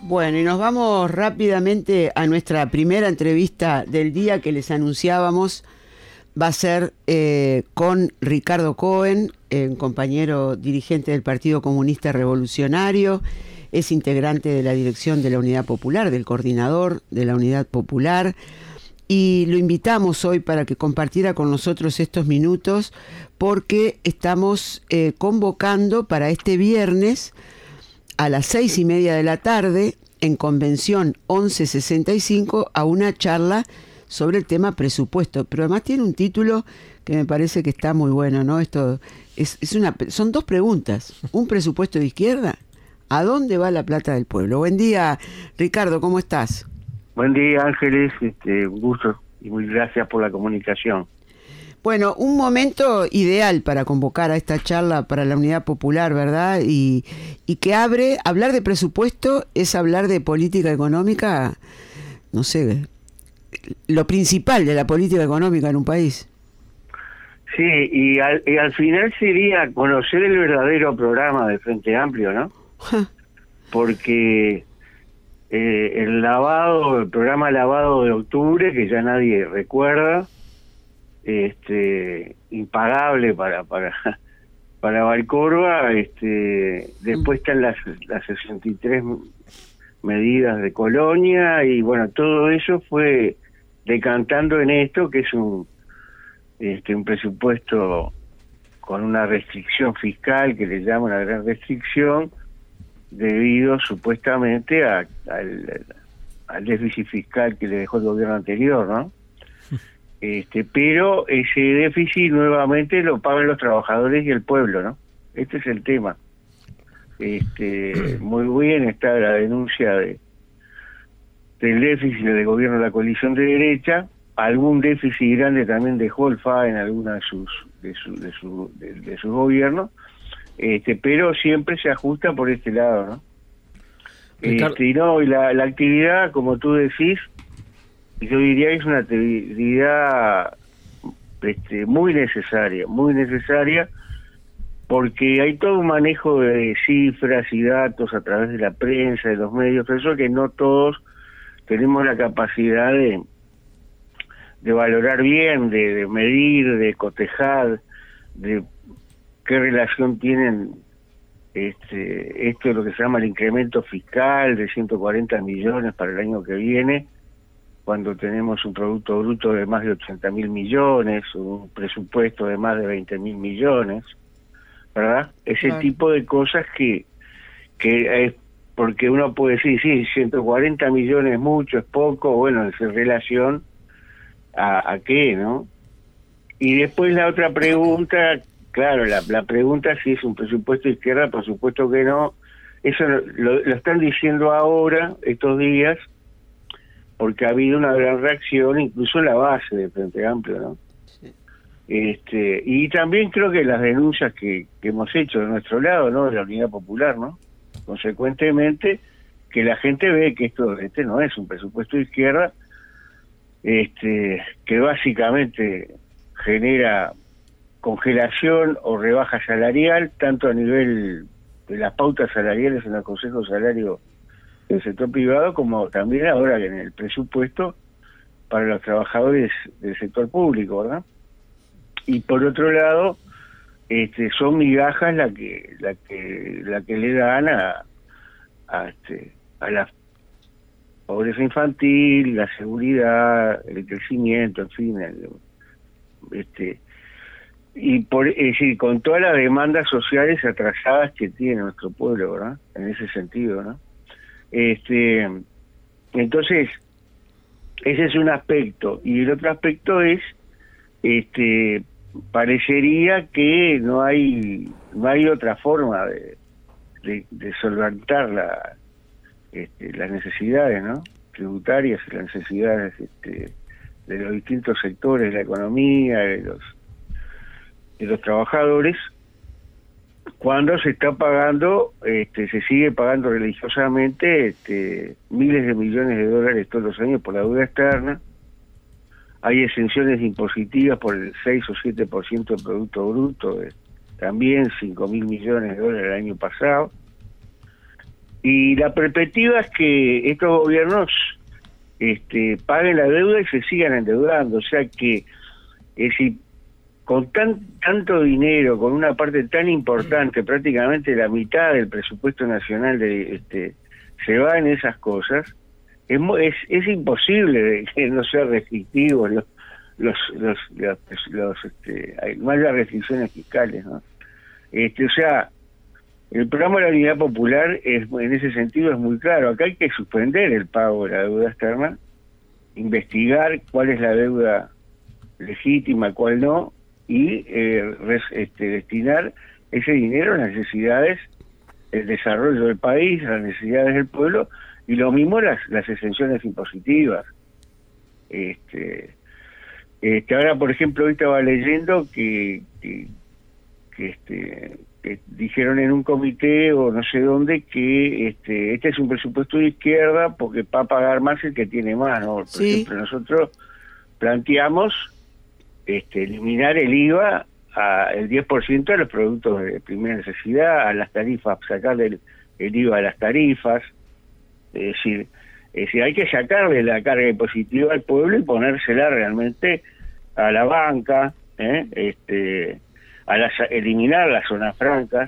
Bueno, y nos vamos rápidamente a nuestra primera entrevista del día que les anunciábamos. Va a ser con Ricardo Cohen, compañero dirigente del Partido Comunista Revolucionario, es integrante de la dirección de la Unidad Popular, del coordinador de la Unidad Popular, y lo invitamos hoy para que compartiera con nosotros estos minutos porque estamos convocando para este viernes a las 6:30 de la tarde en Convención 1165 a una charla sobre el tema presupuesto, pero además tiene un título que me parece que está muy bueno, ¿no? Esto son dos preguntas. ¿Un presupuesto de izquierda? ¿A dónde va la plata del pueblo? Buen día, Ricardo, ¿cómo estás? Buen día, Ángeles, un gusto y muy gracias por la comunicación. Bueno, un momento ideal para convocar a esta charla para la Unidad Popular, ¿verdad? Y que hablar de presupuesto es hablar de política económica, no sé, lo principal de la política económica en un país. Sí, y al final sería conocer el verdadero programa de Frente Amplio, ¿no? Porque el programa lavado de octubre, que ya nadie recuerda, impagable para Valcorba, después están las 63 medidas de Colonia, y bueno, todo eso fue decantando en esto, que es un presupuesto con una restricción fiscal, que le llaman la gran restricción, debido supuestamente al déficit fiscal que le dejó el gobierno anterior, ¿no? Pero ese déficit nuevamente lo pagan los trabajadores y el pueblo, ¿no? Este es el tema. Muy bien está la denuncia del déficit del gobierno de la coalición de derecha. Algún déficit grande también dejó el FA en alguna de sus gobiernos, pero siempre se ajusta por este lado, ¿no? Y la actividad, como tú decís, yo diría que es una actividad muy necesaria, porque hay todo un manejo de cifras y datos a través de la prensa, de los medios, pero eso que no todos tenemos la capacidad de valorar bien, de medir, de cotejar, de qué relación tienen esto de lo que se llama el incremento fiscal de 140 millones para el año que viene, cuando tenemos un Producto Bruto de más de 80.000 millones, un presupuesto de más de 20.000 millones, ¿verdad? Ese Claro. tipo de cosas que es, porque uno puede decir, sí, 140 millones es mucho, es poco, bueno, es en relación a qué, ¿no? Y después la otra pregunta, claro, la pregunta si es un presupuesto de izquierda, por supuesto que no. Eso lo están diciendo ahora, estos días, porque ha habido una gran reacción, incluso en la base del Frente Amplio, ¿no? Sí. Y también creo que las denuncias que hemos hecho de nuestro lado, ¿no?, de la Unidad Popular, ¿no? Consecuentemente, que la gente ve que esto no es un presupuesto de izquierda, que básicamente genera congelación o rebaja salarial, tanto a nivel de las pautas salariales en el Consejo de Salario del sector privado, como también ahora en el presupuesto para los trabajadores del sector público, ¿verdad? Y por otro lado, son migajas la que le dan a la pobreza infantil, la seguridad, el crecimiento, en fin, y es decir, con todas las demandas sociales atrasadas que tiene nuestro pueblo, ¿verdad? En ese sentido, ¿no? Entonces, ese es un aspecto, y el otro aspecto es, parecería que no hay otra forma de solventar las necesidades, ¿no?, tributarias, y las necesidades de los distintos sectores de la economía, de los trabajadores, cuando se está pagando, se sigue pagando religiosamente miles de millones de dólares todos los años por la deuda externa. Hay exenciones impositivas por el 6 o 7% del Producto Bruto, también 5.000 millones de dólares el año pasado. Y la perspectiva es que estos gobiernos paguen la deuda y se sigan endeudando. O sea que, si con tanto dinero, con una parte tan importante, prácticamente la mitad del presupuesto nacional se va en esas cosas, es imposible que no sea restrictivo no haya restricciones fiscales, ¿no? O sea, el programa de la Unidad Popular en ese sentido es muy claro. Acá hay que suspender el pago de la deuda externa, investigar cuál es la deuda legítima, cuál no, y destinar ese dinero a las necesidades, el desarrollo del país, las necesidades del pueblo, y lo mismo las exenciones impositivas. Ahora, por ejemplo, hoy estaba leyendo que dijeron en un comité o no sé dónde que este es un presupuesto de izquierda porque va a pagar más el que tiene más, ¿no? Por ejemplo, nosotros planteamos eliminar el IVA el 10% de los productos de primera necesidad, a las tarifas, sacarle el IVA a las tarifas, es decir, hay que sacarle la carga impositiva al pueblo y ponérsela realmente a la banca, eliminar las zonas francas,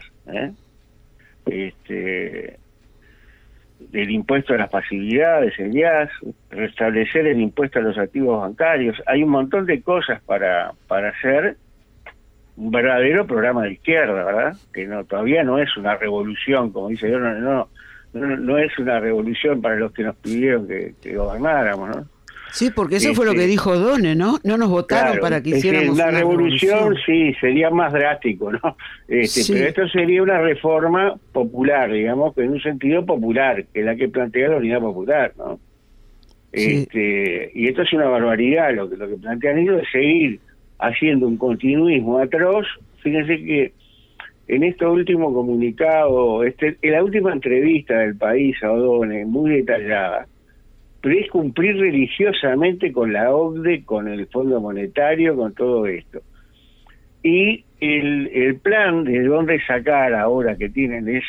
el impuesto a las pasividades, el IAS, restablecer el impuesto a los activos bancarios. Hay un montón de cosas para hacer un verdadero programa de izquierda, ¿verdad? Que todavía no es una revolución, como dice yo, no es una revolución para los que nos pidieron que gobernáramos, ¿no? Sí, porque eso fue lo que dijo Donne, ¿no? No nos votaron para que hiciéramos una revolución. Sí, sería más drástico, ¿no? Sí. Pero esto sería una reforma popular, digamos, en un sentido popular, que es la que plantea la Unidad Popular, ¿no? Sí. Y esto es una barbaridad, lo que plantean ellos es seguir haciendo un continuismo atroz. Fíjense que en este último comunicado, en la última entrevista del País a O'Donnell, muy detallada, pero es cumplir religiosamente con la OCDE, con el Fondo Monetario, con todo esto. Y el plan de dónde sacar ahora que tienen es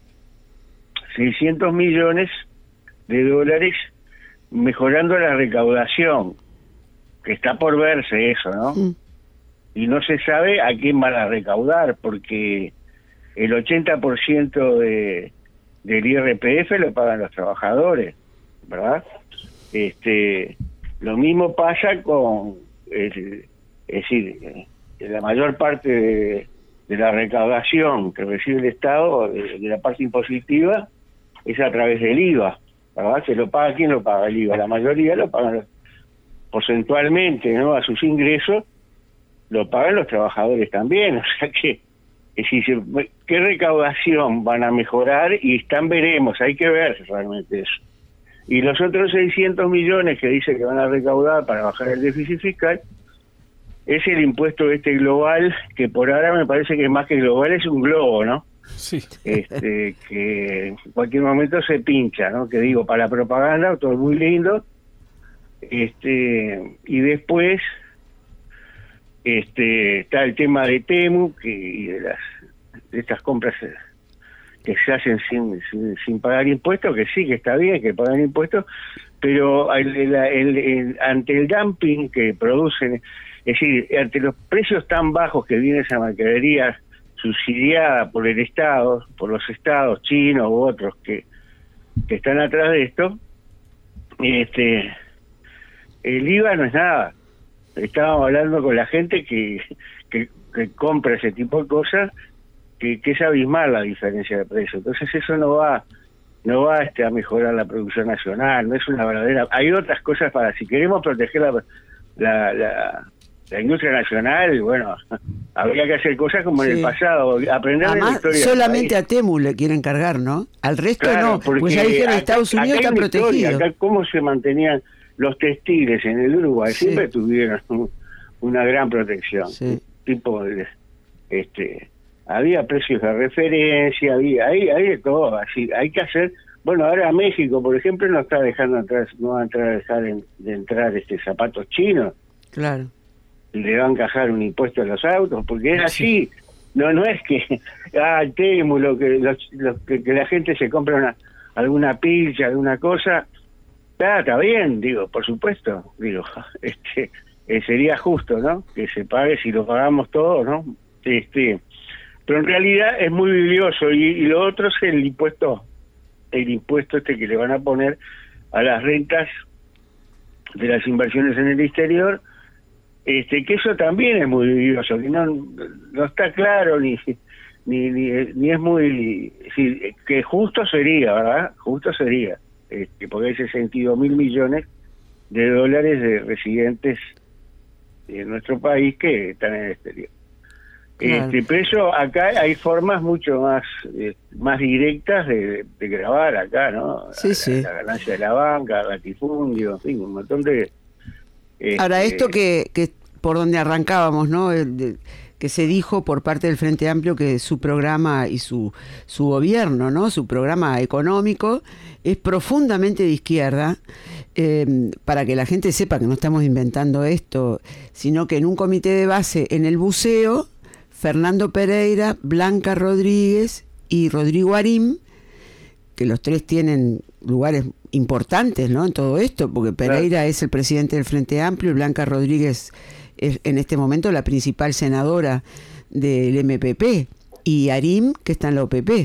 600 millones de dólares mejorando la recaudación, que está por verse eso, ¿no? Mm. Y no se sabe a quién van a recaudar, porque el 80% del IRPF lo pagan los trabajadores, ¿verdad? Lo mismo pasa con, es decir, la mayor parte de la recaudación que recibe el Estado, de la parte impositiva, es a través del IVA, ¿verdad? ¿Se lo paga quién lo paga? El IVA. La mayoría lo pagan porcentualmente, ¿no? A sus ingresos lo pagan los trabajadores también. O sea que, ¿qué recaudación van a mejorar? Y veremos, hay que ver realmente eso. Y los otros 600 millones que dice que van a recaudar para bajar el déficit fiscal es el impuesto global, que por ahora me parece que más que global es un globo, ¿no? Sí. Que en cualquier momento se pincha, ¿no? Que digo, para la propaganda, todo muy lindo. Y después está el tema de Temu, y de estas compras que se hacen sin pagar impuestos, que sí, que está bien que pagan impuestos, pero ante el dumping que producen, es decir, ante los precios tan bajos que viene esa mercadería subsidiada por el Estado, por los estados chinos u otros que están atrás de esto, el IVA no es nada. Estábamos hablando con la gente que compra ese tipo de cosas, que es abismal la diferencia de precio. Entonces eso no va a mejorar la producción nacional, no es una verdadera... Hay otras cosas para... Si queremos proteger la industria nacional, bueno, habría que hacer cosas como en el pasado, aprender de la historia. Solamente a Temu le quieren cargar, ¿no? Al resto no, pues ya dijeron Estados Unidos está protegido. Acá cómo se mantenían los textiles en el Uruguay, siempre tuvieron una gran protección. Sí. Tipo había precios de referencia, hay de todo, así hay que hacer. Bueno, ahora México, por ejemplo, no está dejando entrar, no va a dejar de entrar zapatos chinos. Claro. Le van a encajar un impuesto a los autos, porque es así. No es que Temu, que la gente se compra alguna pilcha, alguna cosa, está bien, digo, por supuesto, digo, sería justo, ¿no? Que se pague si lo pagamos todos, ¿no? Pero en realidad es muy bilioso y lo otro es el impuesto que le van a poner a las rentas de las inversiones en el exterior, que eso también es muy bilioso, que no está claro ni es muy, sí, que justo sería, ¿verdad? Justo sería, porque hay 62.000 millones de dólares de residentes en nuestro país que están en el exterior. Claro. Pero eso, acá hay formas mucho más directas de grabar acá, ¿no? Sí. La ganancia de la banca, latifundio, en fin, un montón de... Ahora, esto que por donde arrancábamos, ¿no? Que se dijo por parte del Frente Amplio que su programa y su gobierno, ¿no? Su programa económico es profundamente de izquierda, para que la gente sepa que no estamos inventando esto, sino que en un comité de base en el buceo, Fernando Pereira, Blanca Rodríguez y Rodrigo Arim, que los tres tienen lugares importantes, ¿no? En todo esto, porque Pereira es el presidente del Frente Amplio y Blanca Rodríguez es en este momento la principal senadora del MPP, y Arim, que está en la OPP.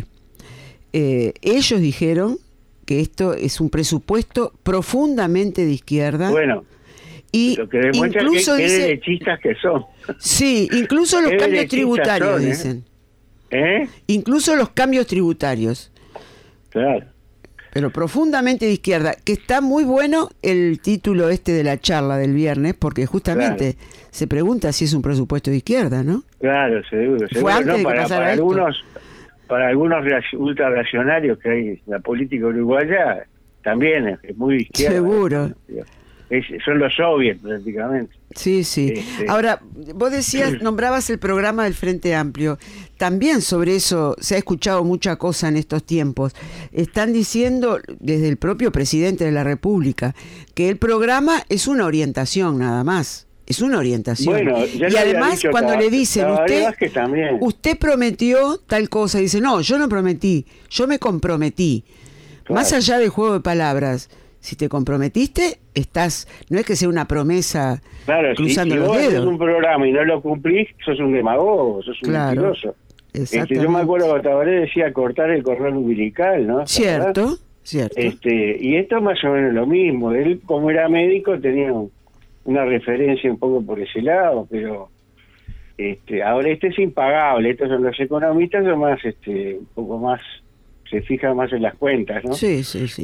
Ellos dijeron que esto es un presupuesto profundamente de izquierda. Bueno, y lo que demuestra incluso que dice, derechistas que son. Sí, incluso los cambios tributarios, son, dicen. Incluso los cambios tributarios. Claro. Pero profundamente de izquierda, que está muy bueno el título de la charla del viernes, porque justamente se pregunta si es un presupuesto de izquierda, ¿no? Claro, seguro. Fue antes de que pasara esto. Para algunos ultra reaccionarios que hay en la política uruguaya, también es muy de izquierda. Seguro. Son los soviets prácticamente. Sí. Ahora, vos decías, nombrabas el programa del Frente Amplio. También sobre eso se ha escuchado mucha cosa en estos tiempos. Están diciendo desde el propio presidente de la República que el programa es una orientación nada más. Es una orientación. Bueno, y además cuando le dicen, usted prometió tal cosa, dice, no, yo no prometí, yo me comprometí. Claro. Más allá del juego de palabras, si te comprometiste, no es que sea una promesa cruzando los dedos. Si vos haces un programa y no lo cumplís, sos un demagogo, sos un mentiroso. Yo me acuerdo que Tabaré decía cortar el cordón umbilical, ¿no? Cierto. Y esto es más o menos lo mismo. Él, como era médico, tenía una referencia un poco por ese lado, pero ahora es impagable. Estos son los economistas, son más, un poco más, se fijan más en las cuentas, ¿no? Sí.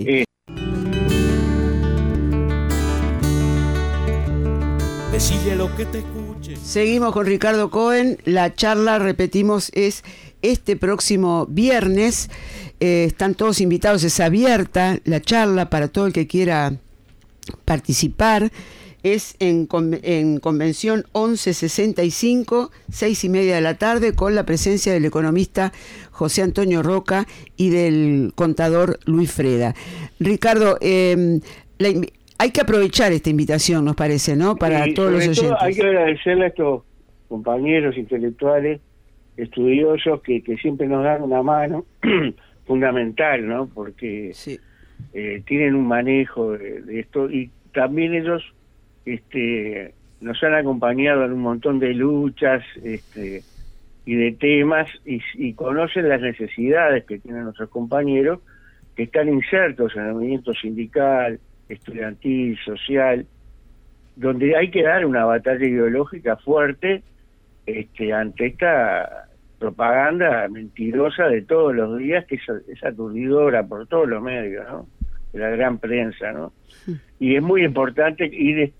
Decile lo que te escuche. Seguimos con Ricardo Cohen. La charla, repetimos, es este próximo viernes. Están todos invitados, es abierta la charla para todo el que quiera participar. Es en Convención 1165, 6:30 de la tarde, con la presencia del economista José Antonio Roca y del contador Luis Freda. Ricardo, hay que aprovechar esta invitación, nos parece, ¿no? Para todos los oyentes. Hay que agradecerle a estos compañeros intelectuales, estudiosos, que siempre nos dan una mano fundamental, ¿no? Porque tienen un manejo de esto, y también ellos nos han acompañado en un montón de luchas y de temas, y conocen las necesidades que tienen nuestros compañeros que están insertos en el movimiento sindical, estudiantil, social, donde hay que dar una batalla ideológica fuerte ante esta propaganda mentirosa de todos los días, que es aturdidora por todos los medios, ¿no? De la gran prensa, ¿no? Y es muy importante ir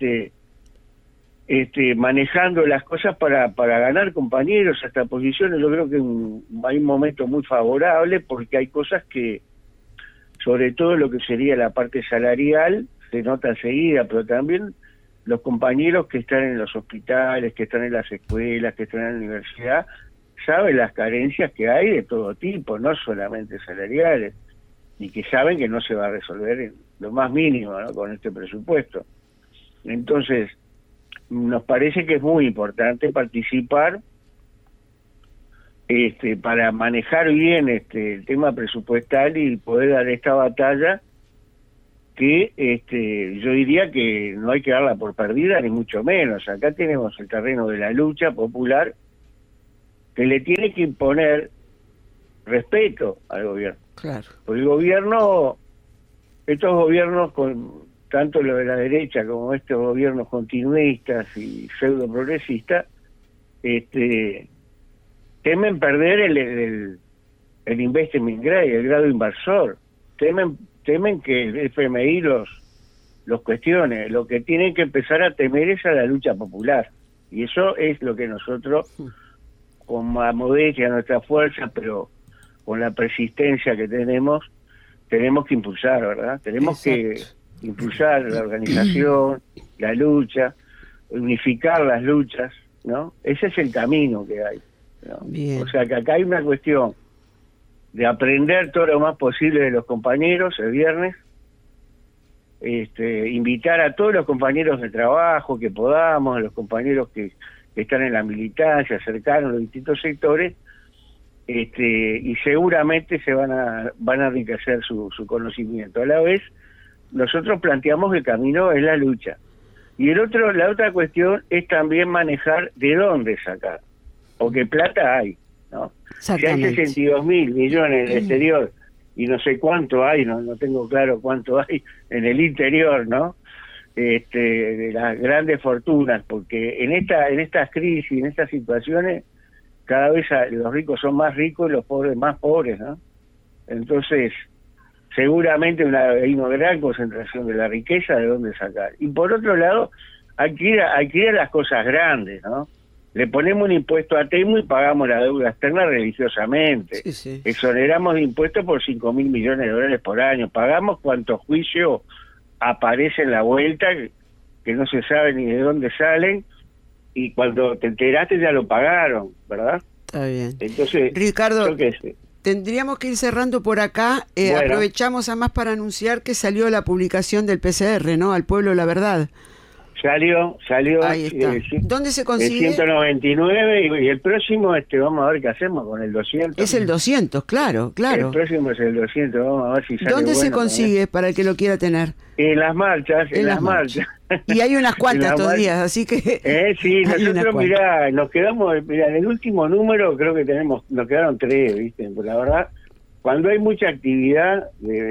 manejando las cosas para ganar compañeros hasta posiciones. Yo creo que hay un momento muy favorable, porque hay cosas que, sobre todo lo que sería la parte salarial, se nota enseguida, pero también los compañeros que están en los hospitales, que están en las escuelas, que están en la universidad, saben las carencias que hay de todo tipo, no solamente salariales, y que saben que no se va a resolver en lo más mínimo, ¿no? Con este presupuesto. Entonces, nos parece que es muy importante participar, para manejar bien el tema presupuestal y poder dar esta batalla que yo diría que no hay que darla por perdida ni mucho menos. Acá tenemos el terreno de la lucha popular que le tiene que imponer respeto al gobierno. Claro. Porque el gobierno, estos gobiernos, con tanto lo de la derecha como estos gobiernos continuistas y pseudo progresistas, temen perder el investment grade, el grado inversor. Temen que el FMI los cuestione. Lo que tienen que empezar a temer es a la lucha popular. Y eso es lo que nosotros, con la modestia, nuestra fuerza, pero con la persistencia que tenemos que impulsar, ¿verdad? Tenemos Exacto. que impulsar la organización, la lucha, unificar las luchas, ¿no? Ese es el camino que hay, ¿no? Bien. O sea que acá hay una cuestión de aprender todo lo más posible de los compañeros el viernes, invitar a todos los compañeros de trabajo que podamos, a los compañeros que están en la militancia, cercanos a los distintos sectores, y seguramente se van a enriquecer su conocimiento. A la vez, nosotros planteamos que el camino es la lucha. Y la otra cuestión es también manejar de dónde sacar, porque plata hay, ¿no? Si hay 62.000 millones en el exterior y no sé cuánto hay, no tengo claro cuánto hay en el interior, ¿no? De las grandes fortunas, porque en estas crisis, en estas situaciones, cada vez los ricos son más ricos y los pobres más pobres, ¿no? Entonces, seguramente hay una gran concentración de la riqueza de dónde sacar. Y por otro lado, hay que ir a las cosas grandes, ¿no? Le ponemos un impuesto a Temu y pagamos la deuda externa religiosamente. Sí, sí. Exoneramos de impuestos por 5.000 millones de dólares por año. Pagamos cuantos juicios aparecen en la vuelta, que no se sabe ni de dónde salen, y cuando te enteraste ya lo pagaron, ¿verdad? Está bien. Entonces, Ricardo, creo que tendríamos que ir cerrando por acá. Bueno. Aprovechamos además para anunciar que salió la publicación del PCR, ¿no? Al Pueblo la Verdad. Salió. Ahí está. ¿Dónde se El consigue? 199 y el próximo, vamos a ver qué hacemos con el 200. Es el 200, claro. El próximo es el 200, vamos a ver si sale. ¿Dónde se bueno, consigue para el que lo quiera tener? En las marchas, en las marchas. Y hay unas cuantas En las estos marchas. días, así que... Sí, hay unas nosotros, cuantas. mirá, nos quedamos, en el último número creo que nos quedaron 3, ¿viste? Pero la verdad, cuando hay mucha actividad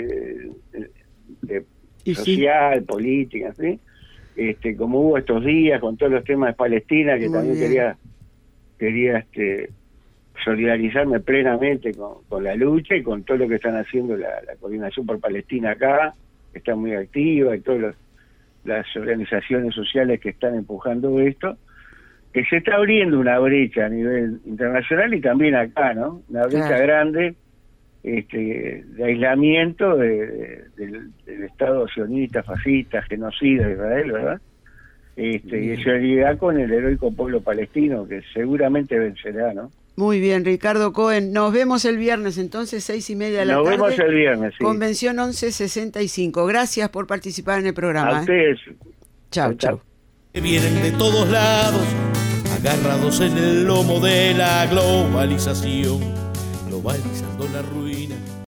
Y sí. social, política, ¿sí? Como hubo estos días con todos los temas de Palestina, que Muy también bien. quería solidarizarme plenamente con la lucha y con todo lo que están haciendo la Coordinación por Palestina acá, que está muy activa, y todas las organizaciones sociales que están empujando esto, que se está abriendo una brecha a nivel internacional y también acá, ¿no? Una brecha Claro. grande de aislamiento del Estado sionista, fascista, genocida de Israel, ¿verdad? Y solidaridad con el heroico pueblo palestino, que seguramente vencerá, ¿no? Muy bien, Ricardo Cohen. Nos vemos el viernes, entonces, 6:30 de la tarde. Nos vemos el viernes, sí. Convención 1165. Gracias por participar en el programa. A ustedes. Chau, chau. Que vienen de todos lados, agarrados en el lomo de la globalización, globalizando la ruina.